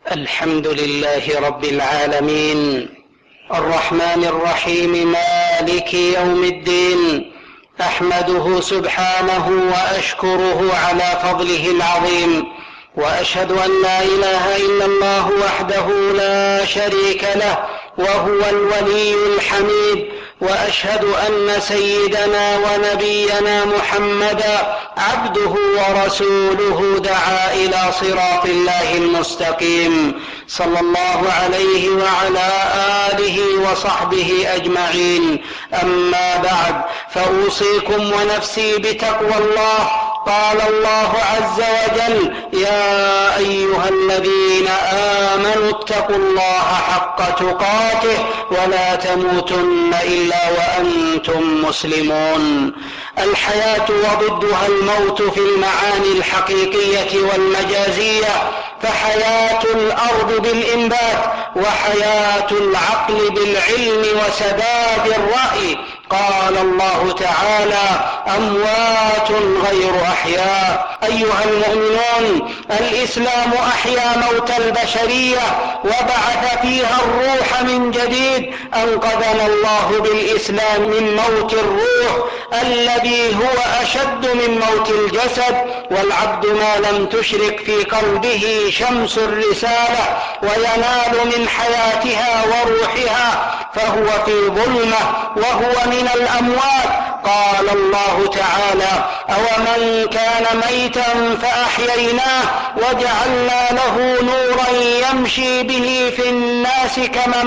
الحمد لله رب العالمين الرحمن الرحيم مالك يوم الدين، أحمده سبحانه وأشكره على فضله العظيم، وأشهد أن لا إله إلا الله وحده لا شريك له وهو الولي الحميد، وأشهد أن سيدنا ونبينا محمدا عبده ورسوله دعا إلى صراط الله المستقيم، صلى الله عليه وعلى آله وصحبه أجمعين. أما بعد، فأوصيكم ونفسي بتقوى الله. قال الله عز وجل: يا أيها الذين آمنوا اتقوا الله حق تقاته ولا تموتن إلا وأنتم مسلمون. الحياة وضدها الموت في المعاني الحقيقية والمجازية، فحياة الأرض بالإنبات، وحياة العقل بالعلم وسداد الرأي. قال الله تعالى: أموات غير أحياء. أيها المؤمنون، الإسلام أحيا موت البشرية وبعث فيها الروح من جديد. أنقذنا الله بالإسلام من موت الروح الذي هو أشد من موت الجسد، والعبد ما لم تشرق في قلبه شمس الرسالة وينال من حياتها وروحها فهو في ظلمة وهو من الأموات. قال الله تعالى: أومن كان ميتا فأحييناه وجعلنا له نورا يمشي به في الناس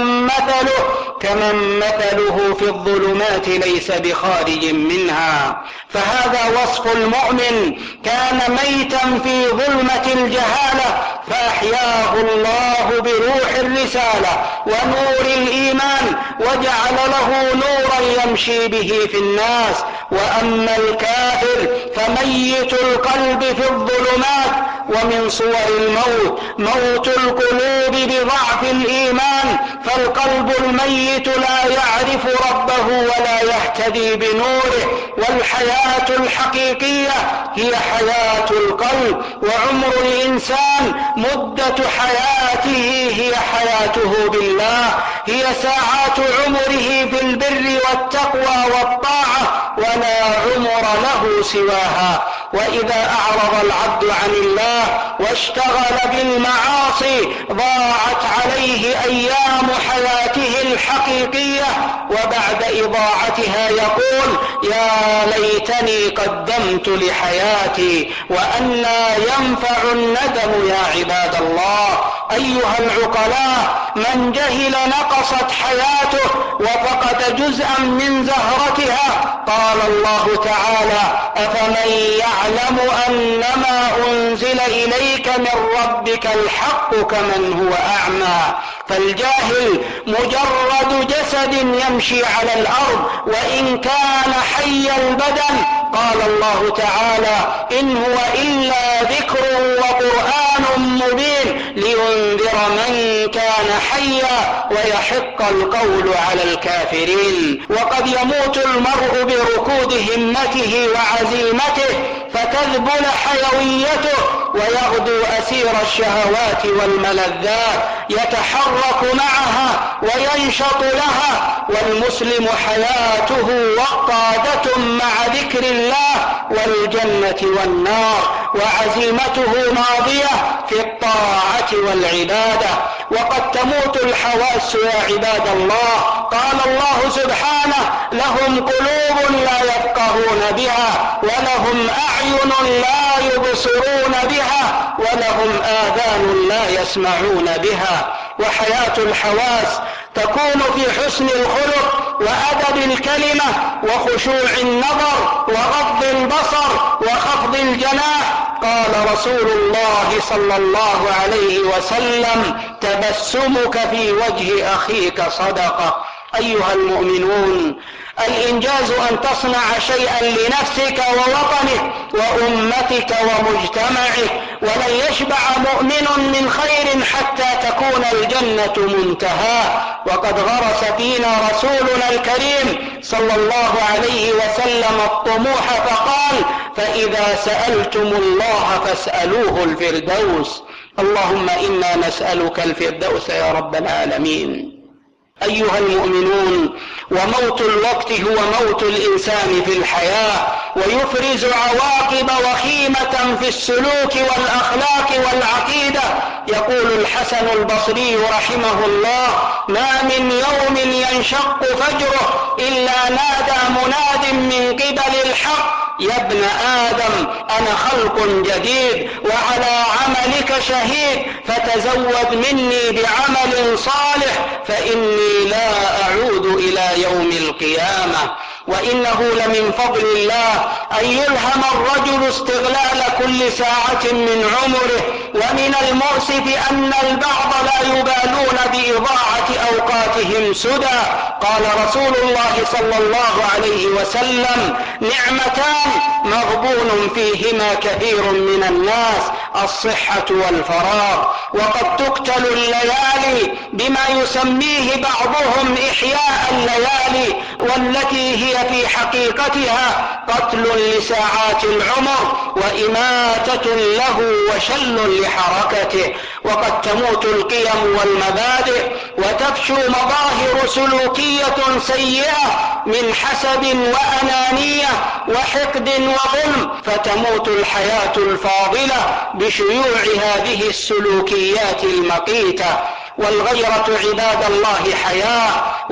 كمن مثله في الظلمات ليس بخارج منها. فهذا وصف المؤمن، كان ميتا في ظلمة الجهالة فأحياه الله بروح الرسالة ونور الإيمان وجعل له نورا يمشي به في الناس. وأما الكافر فميت القلب في الظلمات. ومن صور الموت موت القلوب بضعف الإيمان، فالقلب الميت لا يعرف ربه ولا يهتدي بنوره. والحياة الحقيقية هي حياة القلب، وعمر الإنسان مدة حياته هي حياته بالله، هي ساعات عمره في البر والتقوى والطاعة، ولا عمر له سواها. وإذا أعرض العبد عن الله واشتغل بالمعاصي ضاعت عليه أيام حياته الحقيقية، وبعد إضاعتها يقول: يا ليتني قدمت لحياتي وأنى ينفع الندم يا عباد الله. أيها العقلاء، من جهل نقصت حياته وفقد جزءا من زهرتها. قال الله تعالى: أفمن يعلم أنما أنزل إليك من ربك الحق كمن هو أعمى. فالجاهل مجرد جسد يمشي على الأرض وإن كان حي البدن. قال الله تعالى: إن هو إلا ذكر وقرآن مبين لينذر من كان حيا ويحق القول على الكافرين. وقد يموت المرء بركود همته وعزيمته فتذبل حيويته ويغدو أسير الشهوات والملذات، يتحرك معها وينشط لها. والمسلم حياته وقادة مع ذكر الله والجنة والنار، وعزيمته ماضية في الطاعة والعبادة. وقد تموت الحواس يا عباد الله. قال الله سبحانه: لهم قلوب لا يفقهون بها، ولهم أعين لا يبصرون بها، ولهم آذان لا يسمعون بها. وحياة الحواس تكون في حسن الخلق وأدب الكلمة وخشوع النظر وغض البصر وخفض الجناح. قال رسول الله صلى الله عليه وسلم: تبسمك في وجه أخيك صدقة. أيها المؤمنون، الإنجاز أن تصنع شيئا لنفسك ووطنك وأمتك ومجتمعك، ولن يشبع مؤمن من خير حتى تكون الجنة منتهاه. وقد غرس فينا رسولنا الكريم صلى الله عليه وسلم الطموح فقال: فإذا سألتم الله فاسألوه الفردوس. اللهم إنا نسألك الفردوس يا رب العالمين. أيها المؤمنون، وموت الوقت هو موت الإنسان في الحياة، ويفرز عواقب وخيمة في السلوك والأخلاق والعقيدة. يقول الحسن البصري رحمه الله: ما من يوم ينشق فجره إلا نادى مناد من قبل الحق: يا ابن آدم أنا خلق جديد وعلى عملك شهيد، فتزود مني بعمل صالح فإني لا أعود إلى يوم القيامة. وإنه لمن فضل الله أن يلهم الرجل استغلال كل ساعة من عمره، ومن المؤسف أن البعض لا يبالون بإضاعة أوقاتهم سدى. قال رسول الله صلى الله عليه وسلم: نعمتان مغبون فيهما كثير من الناس: الصحة والفراغ. وقد تقتل الليالي بما يسميه بعضهم إحياء الليالي، والتي هي في حقيقتها قتل لساعات العمر وإماتة له وشل لحركته. وقد تموت القيم والمبادئ وتفشو مظاهر سلوكية سيئة من حسد وأنانية وحقد وظلم، فتموت الحياة الفاضلة بشيوع هذه السلوكيات المقيتة. والغيرة عباد الله حياة،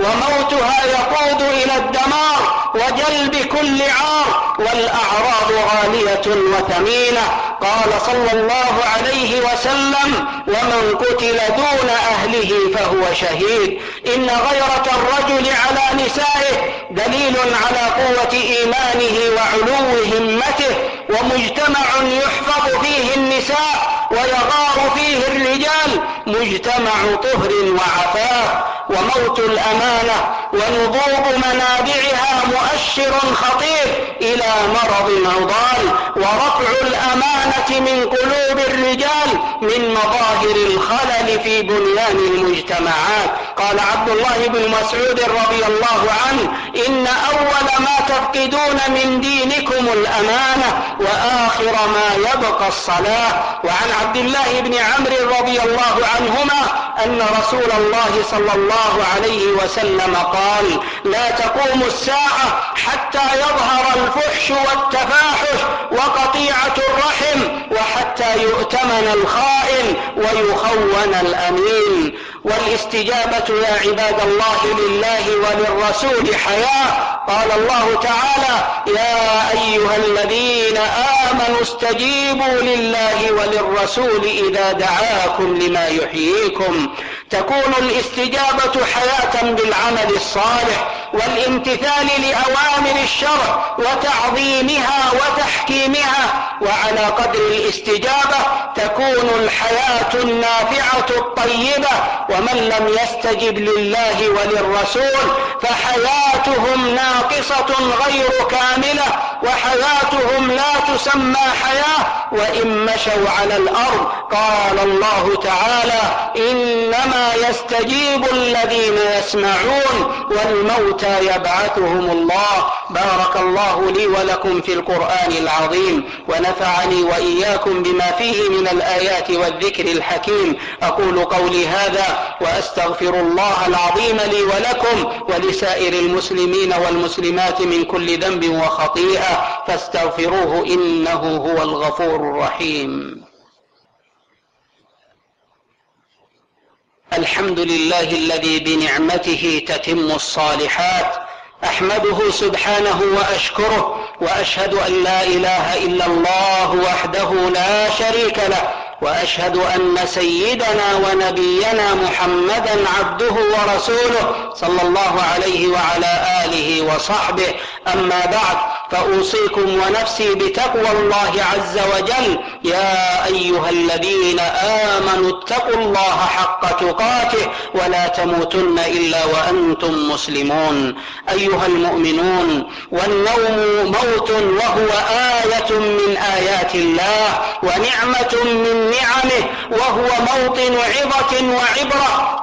وموتها يقود إلى الدمار وجلب كل عار، والأعراض غالية وثمينة. قال صلى الله عليه وسلم: ومن قتل دون أهله فهو شهيد. إن غيرة الرجل على نسائه دليل على قوة إيمانه وعلو همته، ومجتمع يحفظ فيه النساء ويغار فيه الرجال مجتمع طهر وعفاف. وموت الأمانة ونضوب منابعها مؤشر خطير إلى مرض عضال، ورفع الأمانة من قلوب الرجال من مظاهر الخلل في بنيان المجتمعات. قال عبد الله بن مسعود رضي الله عنه: إن أول ما تفقدون من دينكم الأمانة، وآخر ما يبقى الصلاة. وعن عبد الله بن عمرو رضي الله عنهما أن رسول الله صلى الله عليه وسلم قال: لا تقوم الساعة حتى يظهر الفحش والتفاحش وقطيعة الرحم، وحتى يؤتمن الخائن ويخون الأمين. والاستجابة يا عباد الله لله وللرسول حياة. قال الله تعالى: يا أيها الذين آمنوا استجيبوا لله وللرسول إذا دعاكم لما يحييكم. تكون الاستجابة حياة بالعمل الصالح والامتثال لأوامر الشرع وتعظيمها وتحكيمها، وعلى قدر الاستجابة تكون الحياة النافعة الطيبة. ومن لم يستجب لله وللرسول فحياتهم ناقصة غير كاملة، وحياتهم لا تسمى حياة وإن مشوا على الأرض. قال الله تعالى: إنما يستجيب الذين يسمعون والموتى يبعثهم الله. بارك الله لي ولكم في القرآن العظيم، ونفعني وإياكم بما فيه من الآيات والذكر الحكيم. أقول قولي هذا وأستغفر الله العظيم لي ولكم ولسائر المسلمين والمسلمات من كل ذنب وخطيئة، فاستغفروه إنه هو الغفور الرحيم. الحمد لله الذي بنعمته تتم الصالحات، أحمده سبحانه وأشكره، وأشهد أن لا إله إلا الله وحده لا شريك له، وأشهد أن سيدنا ونبينا محمدا عبده ورسوله صلى الله عليه وعلى آله وصحبه. أما بعد، فأوصيكم ونفسي بتقوى الله عز وجل. يا أيها الذين آمنوا اتقوا الله حق تقاته ولا تموتن إلا وأنتم مسلمون. أيها المؤمنون، والنوم موت وهو آية من آيات الله ونعمة من نعمه، وهو موطن عظة وعبرة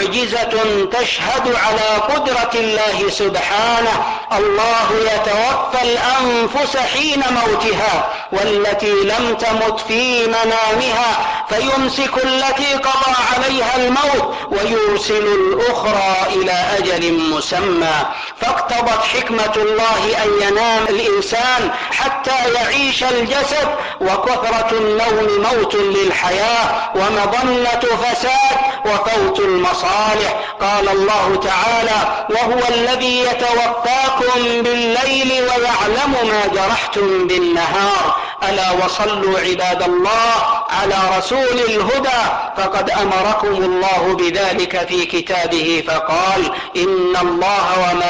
ومعجزة تشهد على قدرة الله سبحانه. الله يتوفى الأنفس حين موتها والتي لم تمت في منامها فيمسك التي قضى عليها الموت ويرسل الأخرى إلى أجل مسمى. فاقتضت حكمة الله أن ينام الإنسان حتى يعيش الجسد، وكثرة النوم موت للحياة ومظنة فساد وفوت المصالح. قال الله تعالى: وهو الذي يتوفاكم بالليل ويعلم ما جرحتم بالنهار. ألا وصلوا عباد الله على رسول الهدى، فقد أمركم الله بذلك في كتابه فقال: إن الله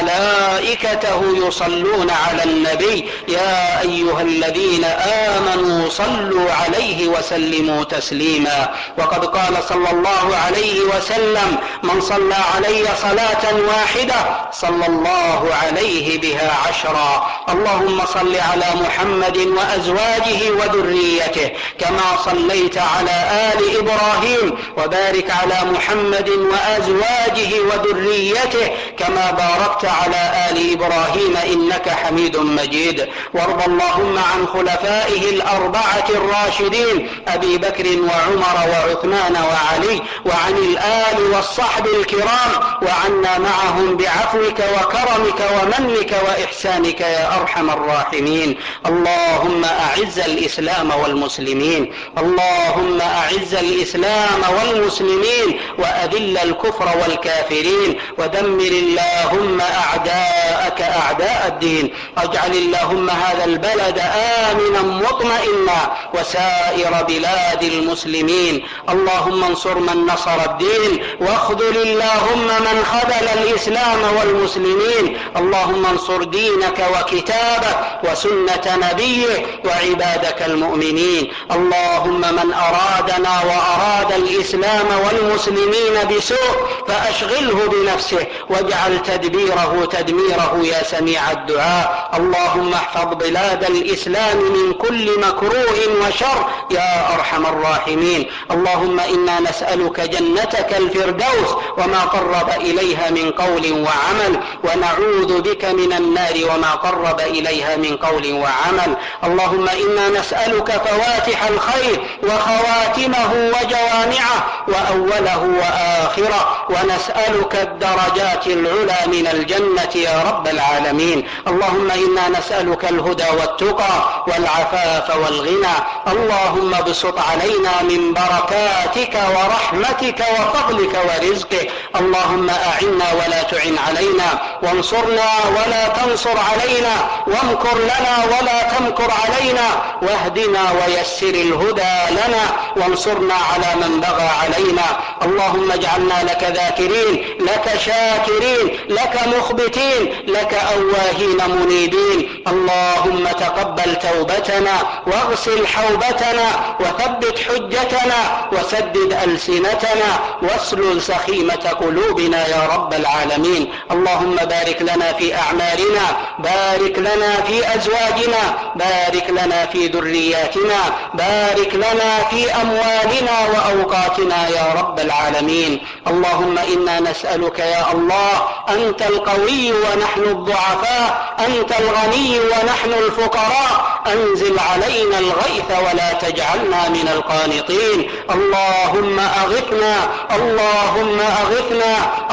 وملائكته يصلون على النبي يا أيها الذين آمنوا صلوا عليه وسلموا تسليما. وقد قال صلى الله عليه وسلم: من صلى علي صلاة واحدة صلى الله عليه بها 10. اللهم صل على محمد وأزواجه وذريته كما صليت على آل إبراهيم، وبارك على محمد وأزواجه وذريته كما باركت على آل إبراهيم إنك حميد مجيد. وارض اللهم عن خلفائه الأربعة الراشدين أبي بكر وعمر وعثمان وعلي، وعن الآل والصحب الكرام، وعنا معهم بعفوك وكرمك ومنك وإحسانك يا أرحم الراحمين. اللهم أعز الإسلام والمسلمين، اللهم أعز الإسلام والمسلمين وأذل الكفر والكافرين، ودمر اللهم أعداءك أعداء الدين. اجعل اللهم هذا البلد آمنا مطمئنا وسائر بلاد المسلمين. اللهم انصر من نصر الدين، واخذل اللهم من خذل الإسلام والمسلمين. اللهم انصر دينك وكتابك وسنة نبيك وعبادك المؤمنين. اللهم من أرادنا وأراد الإسلام والمسلمين بسوء فأشغله بنفسه واجعل تدبيره تدميره يا سميع الدعاء. اللهم احفظ بلاد الإسلام من كل مكروه وشر يا أرحم الراحمين. اللهم إنا نسألك جنتك الفردوس وما قرب إليها من قول وعمل، ونعوذ بك من النار وما قرب إليها من قول وعمل. اللهم إنا نسألك فواتح الخير وخواتمه وجوامعه وأوله وآخره، ونسألك الدرجات العلى من الجنة يا رب العالمين. اللهم إنا نسألك الهدى والتقى والعفاف والغنى. اللهم ابسط علينا من بركاتك ورحمتك وفضلك ورزقك. اللهم أعنا ولا تعن علينا، وانصرنا ولا تنصر علينا، وامكر لنا ولا تمكر علينا، واهدنا ويسر الهدى لنا، وانصرنا على من بغى علينا. اللهم اجعلنا لك ذاكرين، لك شاكرين، لك مخبتين، لك أواهين منيبين. اللهم تقبل توبتنا واغسل حوبتنا وثبت حجتنا وسدد ألسنتنا واسلل سخيمة قلوبنا يا رب العالمين. اللهم بارك لنا في أعمالنا، بارك لنا في أزواجنا، بارك لنا في ذرياتنا، بارك لنا في أموالنا وأوقاتنا يا رب العالمين. اللهم إنا نسألك يا الله، أنت القوي ونحن الضعفاء، أنت الغني ونحن الفقراء، أنزل علينا الغيث ولا تجعلنا من القانطين. اللهم أغثنا، اللهم أغثنا،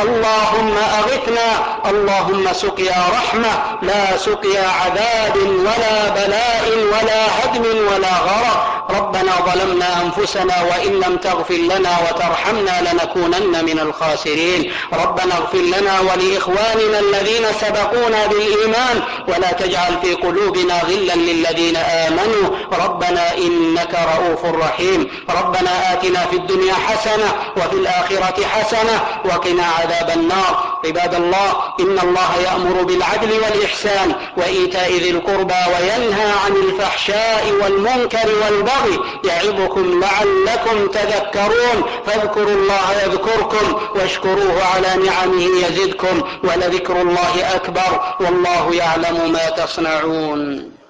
اللهم أغثنا. اللهم سقيا رحمة لا سقيا عذاب ولا بلاء ولا هدم ولا غرق. ربنا ظلمنا أنفسنا وإن لم تغفر لنا وترحمنا لنكونن من الخاسرين. ربنا اغفر لنا ولإخواننا الذين سبقونا بالإيمان ولا تجعل في قلوبنا غلا للذين آمنوا ربنا إنك رؤوف رحيم. ربنا آتنا في الدنيا حسنة وفي الآخرة حسنة وقنا عذاب النار. عباد الله، إن الله يأمر بالعدل والإحسان وإيتاء ذي القربى وينهى عن الفحشاء والمنكر والبغي يعظكم لعلكم تذكرون. فاذكروا الله يذكركم واشكروه على نعمه يزدكم ولذكر الله أكبر والله يعلم ما تصنعون.